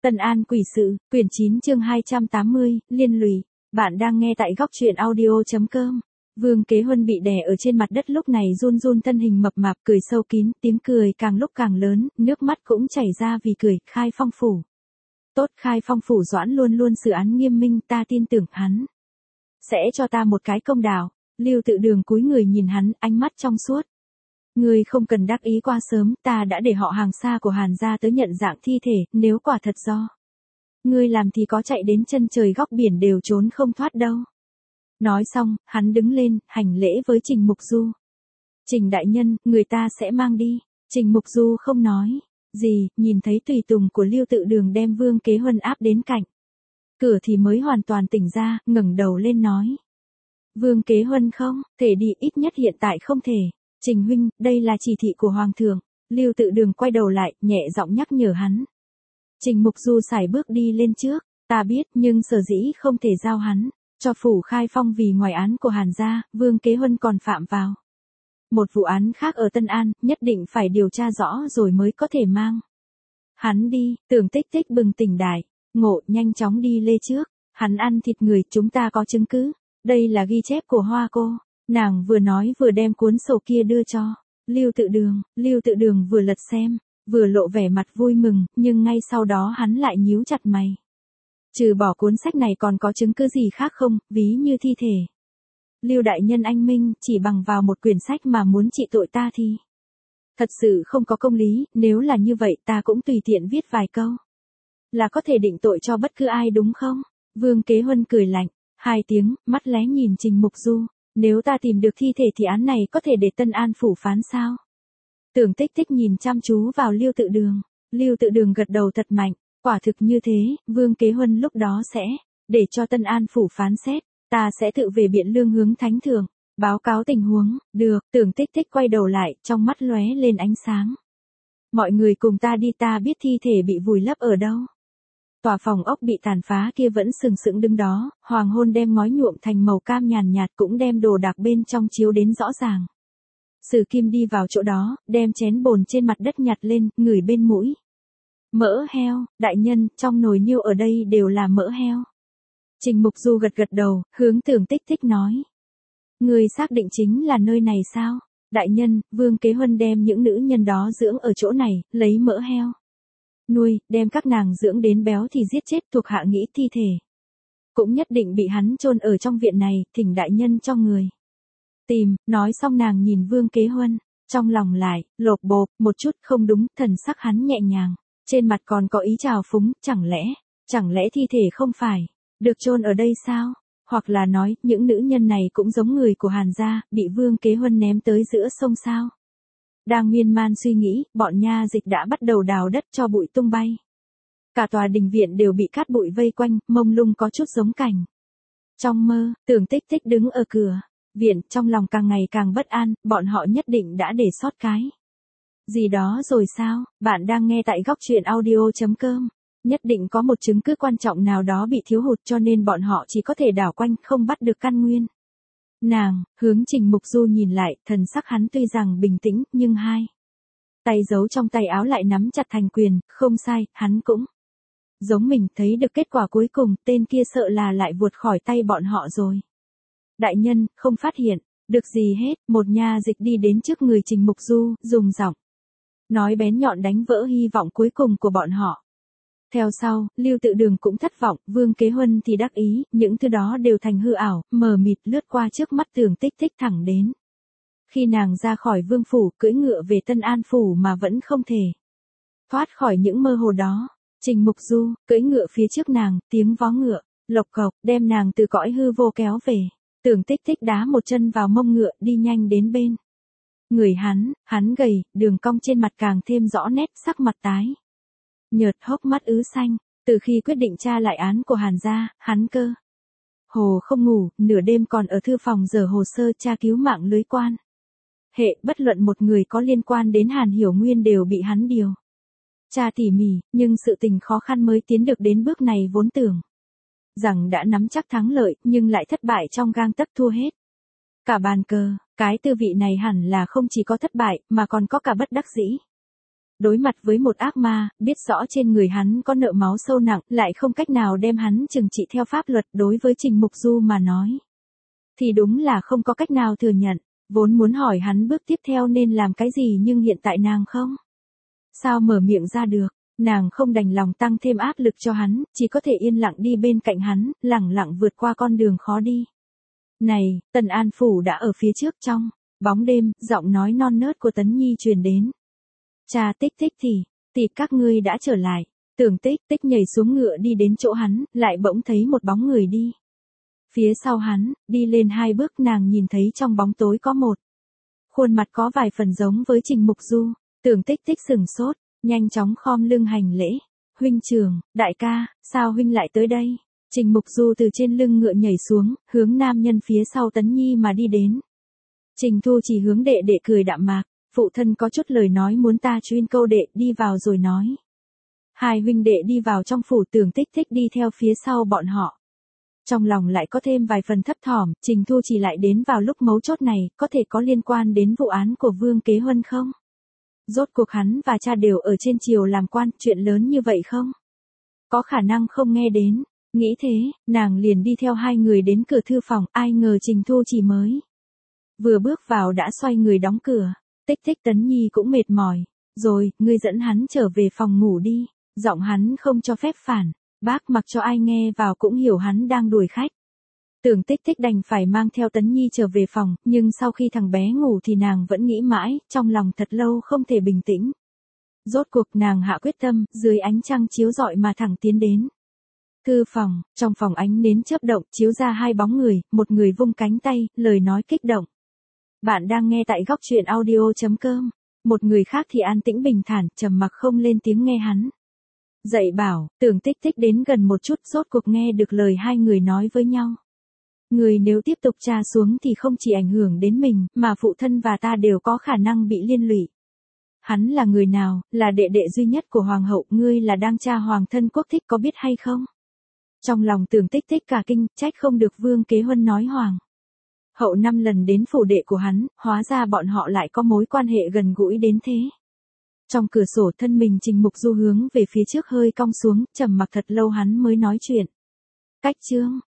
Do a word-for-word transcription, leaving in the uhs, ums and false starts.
Tân An quỷ sự, quyển chín chương hai trăm tám mươi, liên lụy. Bạn đang nghe tại góc truyện audio chấm com. Vương Kế Huân bị đè ở trên mặt đất lúc này run run thân hình mập mạp cười sâu kín, tiếng cười càng lúc càng lớn, nước mắt cũng chảy ra vì cười. Khai Phong phủ. Tốt, Khai Phong phủ Doãn luôn luôn xử án nghiêm minh, ta tin tưởng hắn sẽ cho ta một cái công đạo. Lưu Tự Đường cúi người nhìn hắn, ánh mắt trong suốt. Ngươi không cần đắc ý quá sớm, ta đã để họ hàng xa của Hàn gia tới nhận dạng thi thể, nếu quả thật do ngươi làm thì có chạy đến chân trời góc biển đều trốn không thoát đâu. Nói xong, hắn đứng lên, hành lễ với Trình Mục Du. Trình đại nhân, người ta sẽ mang đi. Trình Mục Du không nói gì, nhìn thấy tùy tùng của Lưu Tự Đường đem Vương Kế Huân áp đến cạnh cửa thì mới hoàn toàn tỉnh ra, ngẩng đầu lên nói. Vương Kế Huân không thể đi, ít nhất hiện tại không thể. Trình huynh, đây là chỉ thị của Hoàng thượng. Lưu Tự Đường quay đầu lại, nhẹ giọng nhắc nhở hắn. Trình Mục Du sải bước đi lên trước. Ta biết, nhưng sở dĩ không thể giao hắn cho phủ Khai Phong vì ngoài án của Hàn gia, Vương Kế Huân còn phạm vào một vụ án khác ở Tân An, nhất định phải điều tra rõ rồi mới có thể mang hắn đi. Tưởng Tích Tích bừng tỉnh đại ngộ, nhanh chóng đi lê trước. Hắn ăn thịt người, chúng ta có chứng cứ. Đây là ghi chép của Hoa cô. Nàng vừa nói vừa đem cuốn sổ kia đưa cho Lưu Tự Đường. Lưu Tự Đường vừa lật xem, vừa lộ vẻ mặt vui mừng, nhưng ngay sau đó hắn lại nhíu chặt mày. Trừ bỏ cuốn sách này còn có chứng cứ gì khác không, ví như thi thể Lưu đại nhân anh minh, chỉ bằng vào một quyển sách mà muốn trị tội ta thì thật sự không có công lý, nếu là như vậy ta cũng tùy tiện viết vài câu là có thể định tội cho bất cứ ai đúng không? Vương Kế Huân cười lạnh hai tiếng, mắt lé nhìn Trình Mục Du. Nếu ta tìm được thi thể thì án này có thể để Tân An phủ phán sao? Tưởng Tích Tích nhìn chăm chú vào Lưu Tự Đường. Lưu Tự Đường gật đầu thật mạnh. Quả thực như thế, Vương Kế Huân lúc đó sẽ để cho Tân An phủ phán xét. Ta sẽ tự về Biện Lương hướng thánh thượng báo cáo tình huống. Được. Tưởng Tích Tích quay đầu lại, trong mắt lóe lên ánh sáng. Mọi người cùng ta đi, ta biết thi thể bị vùi lấp ở đâu. Tòa phòng ốc bị tàn phá kia vẫn sừng sững đứng đó, hoàng hôn đem ngói nhuộm thành màu cam nhàn nhạt cũng đem đồ đạc bên trong chiếu đến rõ ràng. Sử Kim đi vào chỗ đó, đem chén bồn trên mặt đất nhặt lên, ngửi bên mũi. Mỡ heo, đại nhân, trong nồi niêu ở đây đều là mỡ heo. Trình Mục Du gật gật đầu, hướng Tưởng Tích Tích nói. Người xác định chính là nơi này sao? Đại nhân, Vương Kế Huân đem những nữ nhân đó dưỡng ở chỗ này, lấy mỡ heo nuôi, đem các nàng dưỡng đến béo thì giết chết. Thuộc hạ nghĩ thi thể cũng nhất định bị hắn chôn ở trong viện này, thỉnh đại nhân cho người tìm. Nói xong nàng nhìn Vương Kế Huân, trong lòng lại lộp bộp một chút, không đúng, thần sắc hắn nhẹ nhàng, trên mặt còn có ý trào phúng. Chẳng lẽ, chẳng lẽ thi thể không phải được chôn ở đây sao? Hoặc là nói, những nữ nhân này cũng giống người của Hàn gia, bị Vương Kế Huân ném tới giữa sông sao? Đang miên man suy nghĩ, bọn nha dịch đã bắt đầu đào đất cho bụi tung bay. Cả tòa đình viện đều bị cát bụi vây quanh, mông lung có chút giống cảnh trong mơ. Tưởng Tích Tích đứng ở cửa viện, trong lòng càng ngày càng bất an, bọn họ nhất định đã để sót cái gì đó rồi sao? Bạn đang nghe tại góc truyện audio chấm com. Nhất định có một chứng cứ quan trọng nào đó bị thiếu hụt cho nên bọn họ chỉ có thể đảo quanh, không bắt được căn nguyên. Nàng hướng Trình Mục Du nhìn lại, thần sắc hắn tuy rằng bình tĩnh, nhưng hai tay giấu trong tay áo lại nắm chặt thành quyền. Không sai, hắn cũng giống mình, thấy được kết quả cuối cùng, tên kia sợ là lại vụt khỏi tay bọn họ rồi. Đại nhân, không phát hiện được gì hết. Một nha dịch đi đến trước người Trình Mục Du, dùng giọng nói bén nhọn đánh vỡ hy vọng cuối cùng của bọn họ. Theo sau, Lưu Tự Đường cũng thất vọng, Vương Kế Huân thì đắc ý, những thứ đó đều thành hư ảo, mờ mịt lướt qua trước mắt Tưởng Tích Tích thẳng đến khi nàng ra khỏi vương phủ, cưỡi ngựa về Tân An phủ mà vẫn không thể thoát khỏi những mơ hồ đó. Trình Mục Du cưỡi ngựa phía trước nàng, tiếng vó ngựa lộc cộc đem nàng từ cõi hư vô kéo về. Tưởng Tích Tích đá một chân vào mông ngựa, đi nhanh đến bên người hắn. Hắn gầy, đường cong trên mặt càng thêm rõ nét, sắc mặt tái nhợt, hốc mắt ứ xanh. Từ khi quyết định tra lại án của Hàn gia, hắn cơ hồ không ngủ, nửa đêm còn ở thư phòng dở hồ sơ tra cứu mạng lưới quan hệ, bất luận một người có liên quan đến Hàn Hiểu Nguyên đều bị hắn điều tra tỉ mỉ, nhưng sự tình khó khăn mới tiến được đến bước này, vốn tưởng rằng đã nắm chắc thắng lợi, nhưng lại thất bại trong gang tấc, thua hết cả bàn cờ. Cái tư vị này hẳn là không chỉ có thất bại, mà còn có cả bất đắc dĩ. Đối mặt với một ác ma, biết rõ trên người hắn có nợ máu sâu nặng, lại không cách nào đem hắn trừng trị theo pháp luật, đối với Trình Mục Du mà nói. Thì đúng là không có cách nào thừa nhận, vốn muốn hỏi hắn bước tiếp theo nên làm cái gì nhưng hiện tại nàng không. Sao mở miệng ra được, nàng không đành lòng tăng thêm áp lực cho hắn, chỉ có thể yên lặng đi bên cạnh hắn, lẳng lặng vượt qua con đường khó đi. Này, Tần An Phủ đã ở phía trước trong bóng đêm, giọng nói non nớt của Tấn Nhi truyền đến. Cha Tích Tích thì, thì các ngươi đã trở lại. Tưởng Tích Tích nhảy xuống ngựa đi đến chỗ hắn, lại bỗng thấy một bóng người đi. Phía sau hắn, đi lên hai bước nàng nhìn thấy trong bóng tối có một khuôn mặt có vài phần giống với Trình Mục Du. Tưởng Tích Tích sừng sốt, nhanh chóng khom lưng hành lễ. Huynh trưởng, đại ca, sao huynh lại tới đây? Trình Mục Du từ trên lưng ngựa nhảy xuống, hướng nam nhân phía sau Tấn Nhi mà đi đến. Trình Thu chỉ hướng đệ đệ cười đạm mạc, phụ thân có chút lời nói muốn ta chuyên câu đệ, đi vào rồi nói. Hai huynh đệ đi vào trong phủ, Tưởng Tích Tích đi theo phía sau bọn họ. Trong lòng lại có thêm vài phần thấp thỏm, Trình Thu chỉ lại đến vào lúc mấu chốt này, có thể có liên quan đến vụ án của Vương Kế Huân không? Rốt cuộc hắn và cha đều ở trên triều làm quan, chuyện lớn như vậy không? Có khả năng không nghe đến, nghĩ thế, nàng liền đi theo hai người đến cửa thư phòng, ai ngờ Trình Thu chỉ mới vừa bước vào đã xoay người đóng cửa. Tích Tích Tấn Nhi cũng mệt mỏi. Rồi, ngươi dẫn hắn trở về phòng ngủ đi. Giọng hắn không cho phép phản. Bác mặc cho ai nghe vào cũng hiểu hắn đang đuổi khách. Tưởng Tích Tích đành phải mang theo Tấn Nhi trở về phòng, nhưng sau khi thằng bé ngủ thì nàng vẫn nghĩ mãi, trong lòng thật lâu không thể bình tĩnh. Rốt cuộc nàng hạ quyết tâm, dưới ánh trăng chiếu rọi mà thẳng tiến đến thư phòng. Trong phòng ánh nến chớp động, chiếu ra hai bóng người, một người vung cánh tay, lời nói kích động. Bạn đang nghe tại góc truyện audio chấm com. Một người khác thì an tĩnh bình thản, trầm mặc không lên tiếng nghe hắn dạy bảo. Tưởng Tích Tích đến gần một chút, rốt cuộc nghe được lời hai người nói với nhau. Người nếu tiếp tục tra xuống thì không chỉ ảnh hưởng đến mình, mà phụ thân và ta đều có khả năng bị liên lụy. Hắn là người nào, là đệ đệ duy nhất của hoàng hậu, ngươi là đang tra hoàng thân quốc thích có biết hay không? Trong lòng Tưởng Tích Tích cả kinh, trách không được Vương Kế Huân nói hoàng hậu năm lần đến phủ đệ của hắn, hóa ra bọn họ lại có mối quan hệ gần gũi đến thế. Trong cửa sổ thân mình Trình Mục Du hướng về phía trước hơi cong xuống, trầm mặc thật lâu hắn mới nói chuyện. Cách chương,